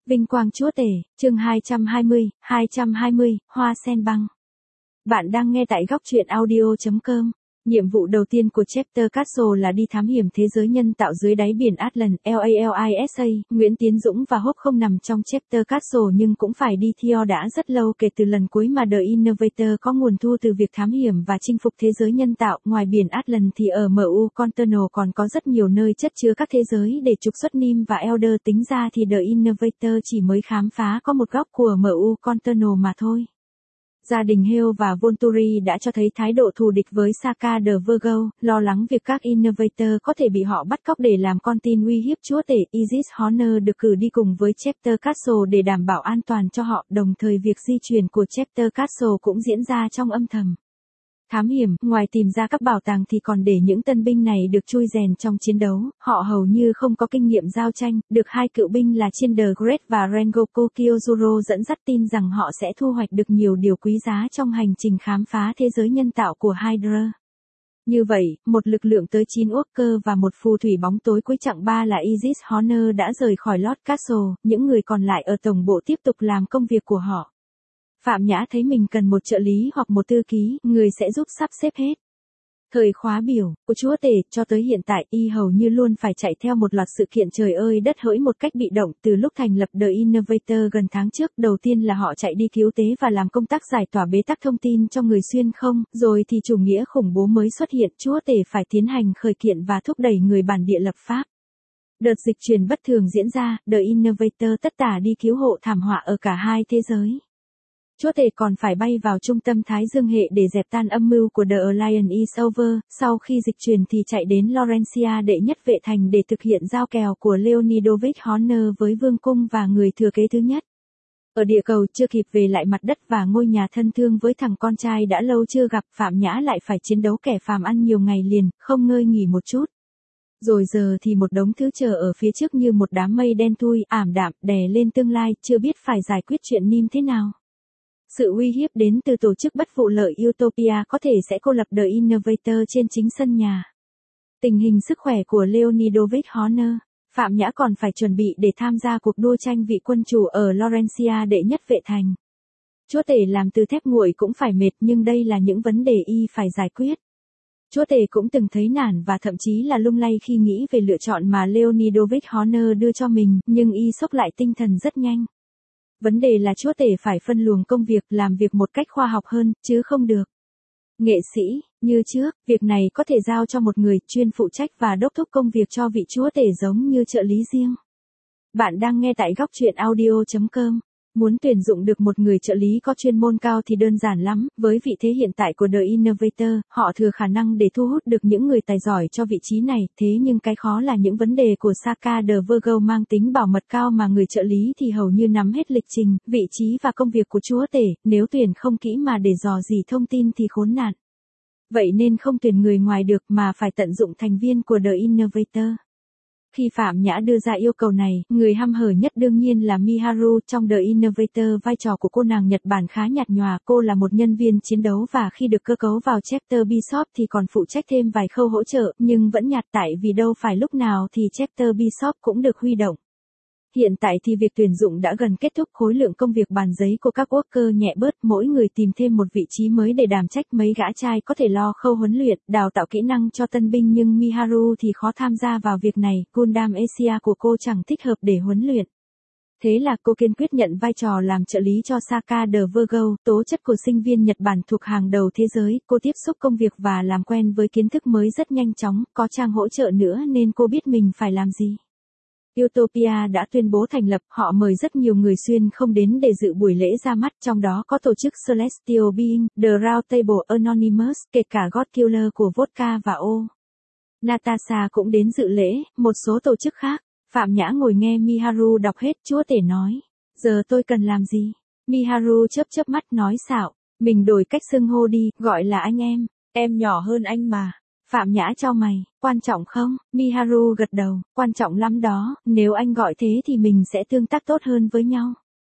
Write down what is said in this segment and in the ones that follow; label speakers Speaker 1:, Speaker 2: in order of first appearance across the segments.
Speaker 1: Vinh quang Chúa Tể, chương 220, Hoa Sen Băng. Bạn đang nghe tại góc truyện audio.com. Nhiệm vụ đầu tiên của Chapter Castle là đi thám hiểm thế giới nhân tạo dưới đáy biển Atlant, LALISA. Nguyễn Tiến Dũng và Hope không nằm trong Chapter Castle nhưng cũng phải đi theo đã rất lâu kể từ lần cuối mà The Innovator có nguồn thu từ việc thám hiểm và chinh phục thế giới nhân tạo. Ngoài biển Atlant thì ở MU Contenal còn có rất nhiều nơi chất chứa các thế giới để trục xuất Nim và Elder. Tính ra thì The Innovator chỉ mới khám phá có một góc của MU Contenal mà thôi. Gia đình Hale và Volturi đã cho thấy thái độ thù địch với Saka the Virgo, lo lắng việc các Innovator có thể bị họ bắt cóc để làm con tin uy hiếp Chúa Tể. Isis Horner được cử đi cùng với Chapter Castle để đảm bảo an toàn cho họ, đồng thời việc di chuyển của Chapter Castle cũng diễn ra trong âm thầm. Thám hiểm, ngoài tìm ra các bảo tàng thì còn để những tân binh này được chui rèn trong chiến đấu, họ hầu như không có kinh nghiệm giao tranh, được hai cựu binh là Chiên the Great và Rengoku Kyojuro dẫn dắt tin rằng họ sẽ thu hoạch được nhiều điều quý giá trong hành trình khám phá thế giới nhân tạo của Hydra. Như vậy, một lực lượng tới 9 Walker và một phù thủy bóng tối cuối chặng 3 là Isis Horner đã rời khỏi Lord Castle, những người còn lại ở tổng bộ tiếp tục làm công việc của họ. Phạm Nhã thấy mình cần một trợ lý hoặc một thư ký, người sẽ giúp sắp xếp hết. Thời khóa biểu của Chúa Tể cho tới hiện tại y hầu như luôn phải chạy theo một loạt sự kiện trời ơi đất hỡi một cách bị động từ lúc thành lập The Innovator gần tháng trước. Đầu tiên là họ chạy đi cứu tế và làm công tác giải tỏa bế tắc thông tin cho người xuyên không, rồi thì chủ nghĩa khủng bố mới xuất hiện. Chúa Tể phải tiến hành khởi kiện và thúc đẩy người bản địa lập pháp. Đợt dịch chuyển bất thường diễn ra, The Innovator tất tả đi cứu hộ thảm họa ở cả hai thế giới. Chúa Tể còn phải bay vào trung tâm Thái Dương hệ để dẹp tan âm mưu của The Alliance is Over. Sau khi dịch chuyển thì chạy đến Laurentia đệ nhất vệ thành để thực hiện giao kèo của Leonidovich Horner với vương cung và người thừa kế thứ nhất. Ở địa cầu chưa kịp về lại mặt đất và ngôi nhà thân thương với thằng con trai đã lâu chưa gặp, Phạm Nhã lại phải chiến đấu kẻ phàm ăn nhiều ngày liền, không ngơi nghỉ một chút. Rồi giờ thì một đống thứ chờ ở phía trước như một đám mây đen thui, ảm đạm, đè lên tương lai, chưa biết phải giải quyết chuyện Nim thế nào. Sự uy hiếp đến từ tổ chức bất vụ lợi Utopia có thể sẽ cô lập The Innovator trên chính sân nhà. Tình hình sức khỏe của Leonidovich Horner, Phạm Nhã còn phải chuẩn bị để tham gia cuộc đua tranh vị quân chủ ở Laurentia đệ nhất vệ thành. Chúa Tể làm từ thép nguội cũng phải mệt nhưng đây là những vấn đề y phải giải quyết. Chúa Tể cũng từng thấy nản và thậm chí là lung lay khi nghĩ về lựa chọn mà Leonidovich Horner đưa cho mình, nhưng y xốc lại tinh thần rất nhanh. Vấn đề là Chúa Tể phải phân luồng công việc, làm việc một cách khoa học hơn, chứ không được. Nghệ sĩ, như trước, việc này có thể giao cho một người chuyên phụ trách và đốc thúc công việc cho vị Chúa Tể giống như trợ lý riêng. Bạn đang nghe tại góc truyện audio.com. Muốn tuyển dụng được một người trợ lý có chuyên môn cao thì đơn giản lắm, với vị thế hiện tại của The Innovator, họ thừa khả năng để thu hút được những người tài giỏi cho vị trí này, thế nhưng cái khó là những vấn đề của Saka the Virgo mang tính bảo mật cao mà người trợ lý thì hầu như nắm hết lịch trình, vị trí và công việc của Chúa Tể, nếu tuyển không kỹ mà để dò dỉ thông tin thì khốn nạn. Vậy nên không tuyển người ngoài được mà phải tận dụng thành viên của The Innovator. Khi Phạm Nhã đưa ra yêu cầu này, người hăm hở nhất đương nhiên là Miharu. Trong The Innovator, vai trò của cô nàng Nhật Bản khá nhạt nhòa, cô là một nhân viên chiến đấu và khi được cơ cấu vào Chapter Bishop thì còn phụ trách thêm vài khâu hỗ trợ, nhưng vẫn nhạt tại vì đâu phải lúc nào thì Chapter Bishop cũng được huy động. Hiện tại thì việc tuyển dụng đã gần kết thúc, khối lượng công việc bàn giấy của các worker nhẹ bớt, mỗi người tìm thêm một vị trí mới để đảm trách. Mấy gã trai có thể lo khâu huấn luyện, đào tạo kỹ năng cho tân binh nhưng Miharu thì khó tham gia vào việc này, Gundam Asia của cô chẳng thích hợp để huấn luyện. Thế là cô kiên quyết nhận vai trò làm trợ lý cho Saka the Virgo, tố chất của sinh viên Nhật Bản thuộc hàng đầu thế giới, cô tiếp xúc công việc và làm quen với kiến thức mới rất nhanh chóng, có Trang hỗ trợ nữa nên cô biết mình phải làm gì. Utopia đã tuyên bố thành lập, họ mời rất nhiều người xuyên không đến để dự buổi lễ ra mắt, trong đó có tổ chức Celestial Being, The Round Table Anonymous, kể cả God Killer của Vodka và O. Natasha cũng đến dự lễ, một số tổ chức khác. Phạm Nhã ngồi nghe Miharu đọc hết. Chúa Tể nói, giờ tôi cần làm gì? Miharu chớp mắt nói xạo, mình đổi cách xưng hô đi, gọi là anh em nhỏ hơn anh mà. Phạm Nhã chau mày, quan trọng không? Miharu gật đầu, quan trọng lắm đó, nếu anh gọi thế thì mình sẽ tương tác tốt hơn với nhau.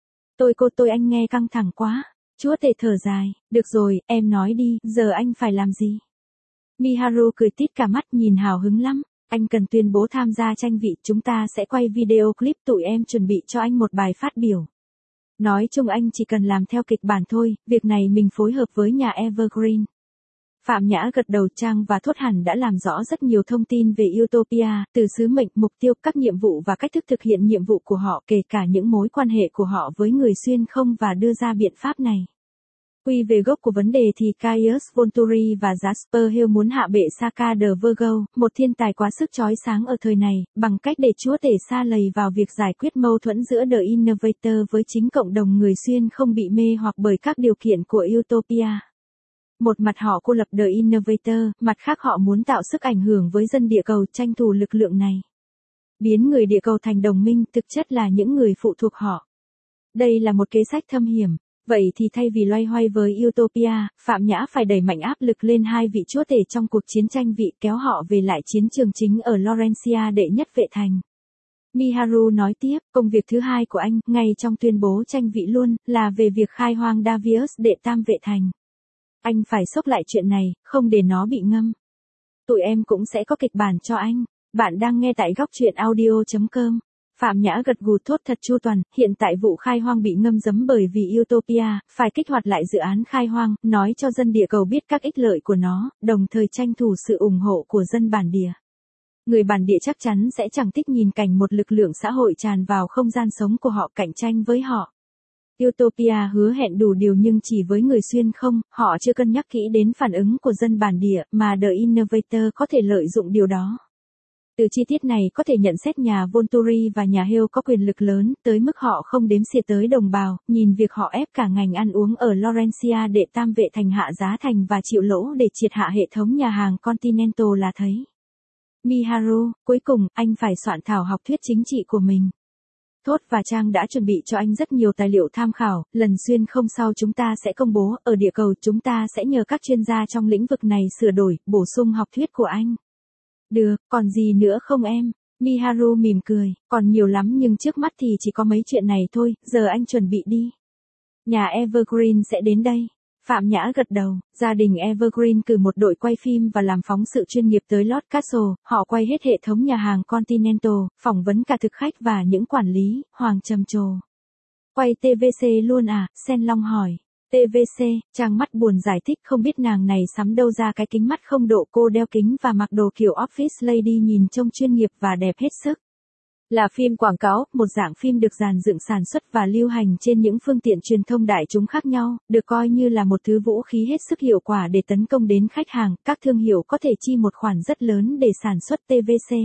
Speaker 1: Tôi anh nghe căng thẳng quá. Chúa Tể thở dài, được rồi, em nói đi, giờ anh phải làm gì? Miharu cười tít cả mắt nhìn hào hứng lắm, Anh cần tuyên bố tham gia tranh vị, chúng ta sẽ quay video clip, tụi em chuẩn bị cho anh một bài phát biểu. Nói chung anh chỉ cần làm theo kịch bản thôi, việc này mình phối hợp với nhà Evergreen. Phạm Nhã gật đầu. Trang và Thốt hẳn đã làm rõ rất nhiều thông tin về Utopia, từ sứ mệnh, mục tiêu, các nhiệm vụ và cách thức thực hiện nhiệm vụ của họ, kể cả những mối quan hệ của họ với người xuyên không và đưa ra biện pháp này. Quy về gốc của vấn đề thì Caius Volturi và Jasper Hill muốn hạ bệ Saka the Virgo, một thiên tài quá sức chói sáng ở thời này, bằng cách để chúa tể sa lầy vào việc giải quyết mâu thuẫn giữa The Innovator với chính cộng đồng người xuyên không bị mê hoặc bởi các điều kiện của Utopia. Một mặt họ cô lập The Innovator, mặt khác họ muốn tạo sức ảnh hưởng với dân địa cầu, tranh thủ lực lượng này. Biến người địa cầu thành đồng minh, thực chất là những người phụ thuộc họ. Đây là một kế sách thâm hiểm. Vậy thì thay vì loay hoay với Utopia, Phạm Nhã phải đẩy mạnh áp lực lên hai vị chúa tể trong cuộc chiến tranh vị, kéo họ về lại chiến trường chính ở Laurentia đệ nhất vệ thành. Miharu nói tiếp, công việc thứ hai của anh, ngay trong tuyên bố tranh vị luôn, là về việc khai hoang Davius đệ tam vệ thành. Anh phải xốc lại chuyện này, không để nó bị ngâm. Tụi em cũng sẽ có kịch bản cho anh. Bạn đang nghe tại góc truyện audio.com. Phạm Nhã gật gù. Thốt thật chu toàn, hiện tại vụ khai hoang bị ngâm dấm bởi vì Utopia, phải kích hoạt lại dự án khai hoang, nói cho dân địa cầu biết các ích lợi của nó, đồng thời tranh thủ sự ủng hộ của dân bản địa. Người bản địa chắc chắn sẽ chẳng thích nhìn cảnh một lực lượng xã hội tràn vào không gian sống của họ cạnh tranh với họ. Utopia hứa hẹn đủ điều nhưng chỉ với người xuyên không, họ chưa cân nhắc kỹ đến phản ứng của dân bản địa, mà The Innovator có thể lợi dụng điều đó. Từ chi tiết này có thể nhận xét nhà Volturi và nhà Hill có quyền lực lớn, tới mức họ không đếm xỉa tới đồng bào, nhìn việc họ ép cả ngành ăn uống ở Laurentia đệ tam vệ thành hạ giá thành và chịu lỗ để triệt hạ hệ thống nhà hàng Continental là thấy. Miharu, cuối cùng, anh phải soạn thảo học thuyết chính trị của mình. Thốt và Trang đã chuẩn bị cho anh rất nhiều tài liệu tham khảo, lần xuyên không sau chúng ta sẽ công bố, ở địa cầu chúng ta sẽ nhờ các chuyên gia trong lĩnh vực này sửa đổi, bổ sung học thuyết của anh. Được, còn gì nữa không em? Miharu mỉm cười, còn nhiều lắm nhưng trước mắt thì chỉ có mấy chuyện này thôi, giờ anh chuẩn bị đi. Nhà Evergreen sẽ đến đây. Phạm Nhã gật đầu, gia đình Evergreen cử một đội quay phim và làm phóng sự chuyên nghiệp tới Lord Castle, họ quay hết hệ thống nhà hàng Continental, phỏng vấn cả thực khách và những quản lý, Hoàng trầm trồ. Quay TVC luôn à? Sen Long hỏi. TVC, Trang mắt buồn giải thích không biết nàng này sắm đâu ra cái kính mắt không độ, cô đeo kính và mặc đồ kiểu office lady nhìn trông chuyên nghiệp và đẹp hết sức. Là phim quảng cáo, một dạng phim được dàn dựng sản xuất và lưu hành trên những phương tiện truyền thông đại chúng khác nhau, được coi như là một thứ vũ khí hết sức hiệu quả để tấn công đến khách hàng, các thương hiệu có thể chi một khoản rất lớn để sản xuất TVC.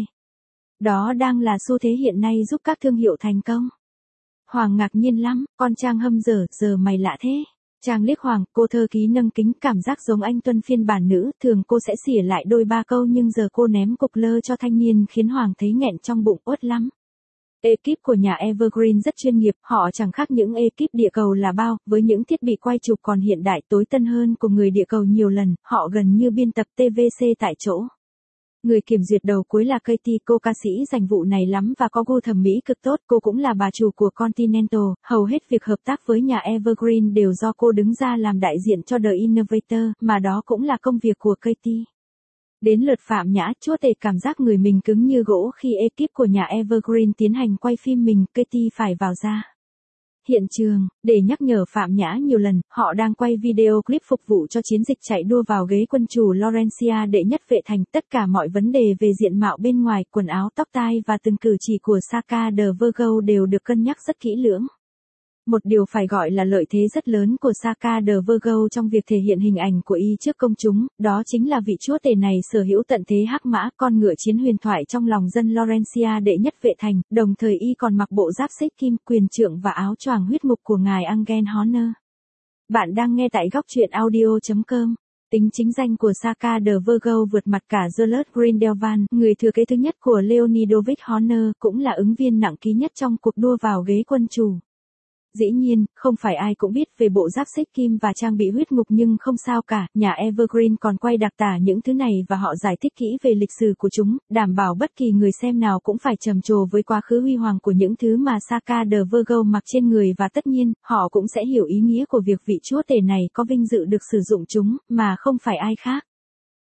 Speaker 1: Đó đang là xu thế hiện nay giúp các thương hiệu thành công. Hoàng ngạc nhiên lắm, con Trang hâm dở, giờ mày lạ thế. Trang liếc Hoàng, cô thơ ký nâng kính, cảm giác giống anh Tuân phiên bản nữ, thường cô sẽ xỉa lại đôi ba câu nhưng giờ cô ném cục lơ cho thanh niên khiến Hoàng thấy nghẹn trong bụng, uất lắm. Ekip của nhà Evergreen rất chuyên nghiệp, họ chẳng khác những ekip địa cầu là bao, với những thiết bị quay chụp còn hiện đại tối tân hơn của người địa cầu nhiều lần, họ gần như biên tập TVC tại chỗ. Người kiểm duyệt đầu cuối là Katie, cô ca sĩ dành vụ này lắm và có gu thẩm mỹ cực tốt, cô cũng là bà chủ của Continental, hầu hết việc hợp tác với nhà Evergreen đều do cô đứng ra làm đại diện cho The Innovator, mà đó cũng là công việc của Katie. Đến lượt Phạm Nhã, chúa tể cảm giác người mình cứng như gỗ khi ekip của nhà Evergreen tiến hành quay phim mình, Katie phải vào ra hiện trường, để nhắc nhở Phạm Nhã nhiều lần, họ đang quay video clip phục vụ cho chiến dịch chạy đua vào ghế quân chủ Laurentia đệ nhất vệ thành, tất cả mọi vấn đề về diện mạo bên ngoài, quần áo, tóc tai và từng cử chỉ của Saka the Virgo đều được cân nhắc rất kỹ lưỡng. Một điều phải gọi là lợi thế rất lớn của Saka the Virgo trong việc thể hiện hình ảnh của y trước công chúng, đó chính là vị chúa tể này sở hữu tận thế hắc mã, con ngựa chiến huyền thoại trong lòng dân Laurentia đệ nhất vệ thành, đồng thời y còn mặc bộ giáp xích kim, quyền trượng và áo choàng huyết ngục của ngài Angen Honor. Bạn đang nghe tại góc truyện audio.com. Tính chính danh của Saka the Virgo vượt mặt cả Julius Grindelwald, người thừa kế thứ nhất của Leonidovich Honor, cũng là ứng viên nặng ký nhất trong cuộc đua vào ghế quân chủ. Dĩ nhiên, không phải ai cũng biết về bộ giáp xích kim và trang bị huyết ngục nhưng không sao cả, nhà Evergreen còn quay đặc tả những thứ này và họ giải thích kỹ về lịch sử của chúng, đảm bảo bất kỳ người xem nào cũng phải trầm trồ với quá khứ huy hoàng của những thứ mà Saka the Virgo mặc trên người và tất nhiên, họ cũng sẽ hiểu ý nghĩa của việc vị chúa tể này có vinh dự được sử dụng chúng, mà không phải ai khác.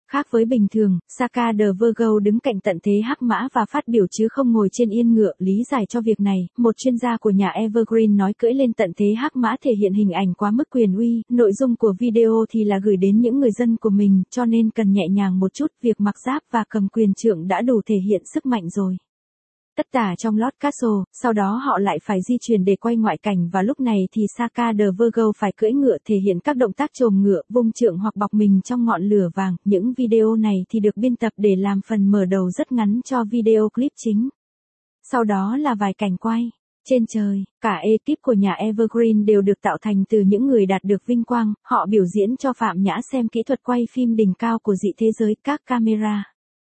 Speaker 1: Khác với bình thường, Saka the Virgo đứng cạnh tận thế hắc mã và phát biểu chứ không ngồi trên yên ngựa. Lý giải cho việc này, một chuyên gia của nhà Evergreen nói cưỡi lên tận thế hắc mã thể hiện hình ảnh quá mức quyền uy, nội dung của video thì là gửi đến những người dân của mình, cho nên cần nhẹ nhàng một chút, việc mặc giáp và cầm quyền trượng đã đủ thể hiện sức mạnh rồi. Tất tả trong Lord Castle, sau đó họ lại phải di chuyển để quay ngoại cảnh và lúc này thì Saka the Virgo phải cưỡi ngựa thể hiện các động tác chồm ngựa, vung trượng hoặc bọc mình trong ngọn lửa vàng. Những video này thì được biên tập để làm phần mở đầu rất ngắn cho video clip chính. Sau đó là vài cảnh quay. Trên trời, cả ekip của nhà Evergreen đều được tạo thành từ những người đạt được vinh quang, họ biểu diễn cho Phạm Nhã xem kỹ thuật quay phim đỉnh cao của dị thế giới, các camera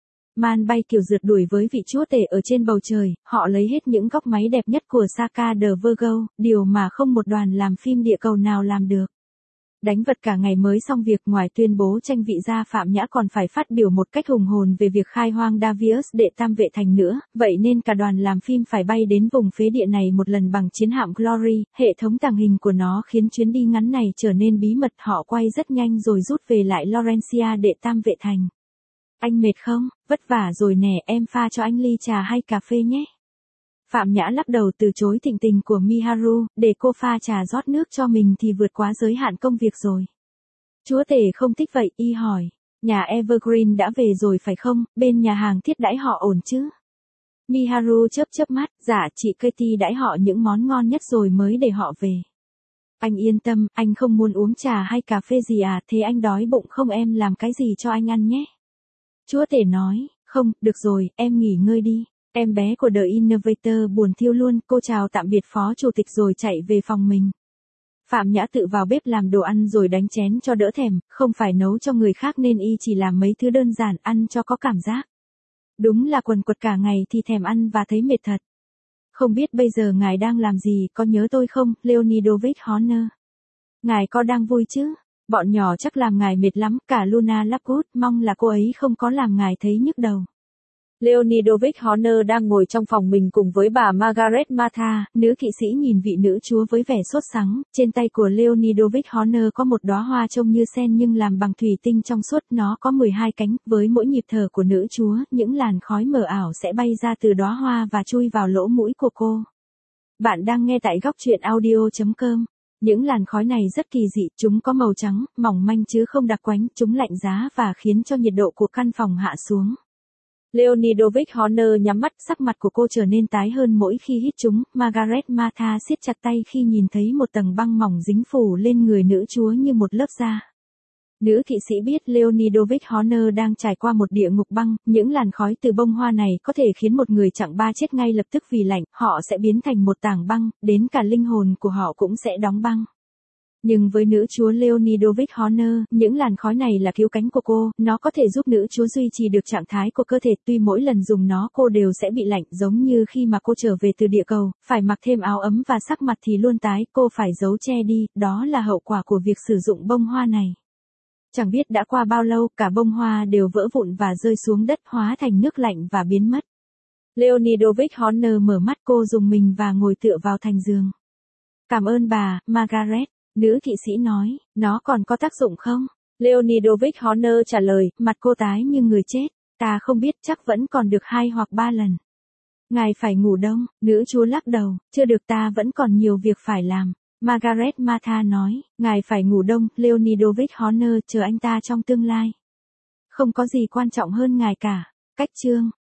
Speaker 1: man bay kiểu rượt đuổi với vị chúa tể ở trên bầu trời, họ lấy hết những góc máy đẹp nhất của Saka the Virgo, điều mà không một đoàn làm phim địa cầu nào làm được. Đánh vật cả ngày mới xong việc, ngoài tuyên bố tranh vị ra, Phạm Nhã còn phải phát biểu một cách hùng hồn về việc khai hoang Davius đệ tam vệ thành nữa, vậy nên cả đoàn làm phim phải bay đến vùng phế địa này một lần bằng chiến hạm Glory, hệ thống tàng hình của nó khiến chuyến đi ngắn này trở nên bí mật, họ quay rất nhanh rồi rút về lại Laurentia đệ tam vệ thành. Anh mệt không? Vất vả rồi nè, em pha cho anh ly trà hay cà phê nhé. Phạm Nhã lắc đầu từ chối thịnh tình của Miharu, để cô pha trà rót nước cho mình thì vượt quá giới hạn công việc rồi. Chúa tể không thích vậy, y hỏi. Nhà Evergreen đã về rồi phải không, bên nhà hàng thiết đãi họ ổn chứ? Miharu chớp chớp mắt, dạ chị Katie đãi họ những món ngon nhất rồi mới để họ về. Anh yên tâm, anh không muốn uống trà hay cà phê gì à, thế anh đói bụng không, em làm cái gì cho anh ăn nhé? Chúa tể nói, không, được rồi, em nghỉ ngơi đi. Em bé của The Innovator buồn thiêu luôn, cô chào tạm biệt phó chủ tịch rồi chạy về phòng mình. Phạm Nhã tự vào bếp làm đồ ăn rồi đánh chén cho đỡ thèm, không phải nấu cho người khác nên y chỉ làm mấy thứ đơn giản ăn cho có cảm giác. Đúng là quần quật cả ngày thì thèm ăn và thấy mệt thật. Không biết bây giờ ngài đang làm gì, có nhớ tôi không, Leonidovich Horner? Ngài có đang vui chứ? Bọn nhỏ chắc làm ngài mệt lắm, cả Luna Lovegood, mong là cô ấy không có làm ngài thấy nhức đầu. Leonidovich Horner đang ngồi trong phòng mình cùng với bà Margaret Martha, nữ kỵ sĩ nhìn vị nữ chúa với vẻ sốt sắng, trên tay của Leonidovich Horner có một đóa hoa trông như sen nhưng làm bằng thủy tinh trong suốt, nó có 12 cánh, với mỗi nhịp thở của nữ chúa, những làn khói mờ ảo sẽ bay ra từ đóa hoa và chui vào lỗ mũi của cô. Bạn đang nghe tại góc truyện audio.com. Những làn khói này rất kỳ dị, chúng có màu trắng, mỏng manh chứ không đặc quánh, chúng lạnh giá và khiến cho nhiệt độ của căn phòng hạ xuống. Leonidovich Horner nhắm mắt, sắc mặt của cô trở nên tái hơn mỗi khi hít chúng, Margaret Martha siết chặt tay khi nhìn thấy một tầng băng mỏng dính phủ lên người nữ chúa như một lớp da. Nữ kỵ sĩ biết Leonidovich Horner đang trải qua một địa ngục băng, những làn khói từ bông hoa này có thể khiến một người chặng ba chết ngay lập tức vì lạnh, họ sẽ biến thành một tảng băng, đến cả linh hồn của họ cũng sẽ đóng băng. Nhưng với nữ chúa Leonidovich Horner, những làn khói này là cứu cánh của cô, nó có thể giúp nữ chúa duy trì được trạng thái của cơ thể, tuy mỗi lần dùng nó cô đều sẽ bị lạnh, giống như khi mà cô trở về từ địa cầu, phải mặc thêm áo ấm và sắc mặt thì luôn tái, cô phải giấu che đi, đó là hậu quả của việc sử dụng bông hoa này. Chẳng biết đã qua bao lâu, cả bông hoa đều vỡ vụn và rơi xuống đất, hóa thành nước lạnh và biến mất. Leonidovich Horner mở mắt, cô rùng mình và ngồi tựa vào thành giường. Cảm ơn bà, Margaret. Nữ kỵ sĩ nói, nó còn có tác dụng không? Leonidovich Horner trả lời, mặt cô tái như người chết. Ta không biết, chắc vẫn còn được 2 hoặc 3 lần. Ngài phải ngủ đông, nữ chúa lắc đầu, chưa được, ta vẫn còn nhiều việc phải làm. Margaret Martha nói, ngài phải ngủ đông, Leonidovich Horner, chờ anh ta trong tương lai. Không có gì quan trọng hơn ngài cả. Cách chương.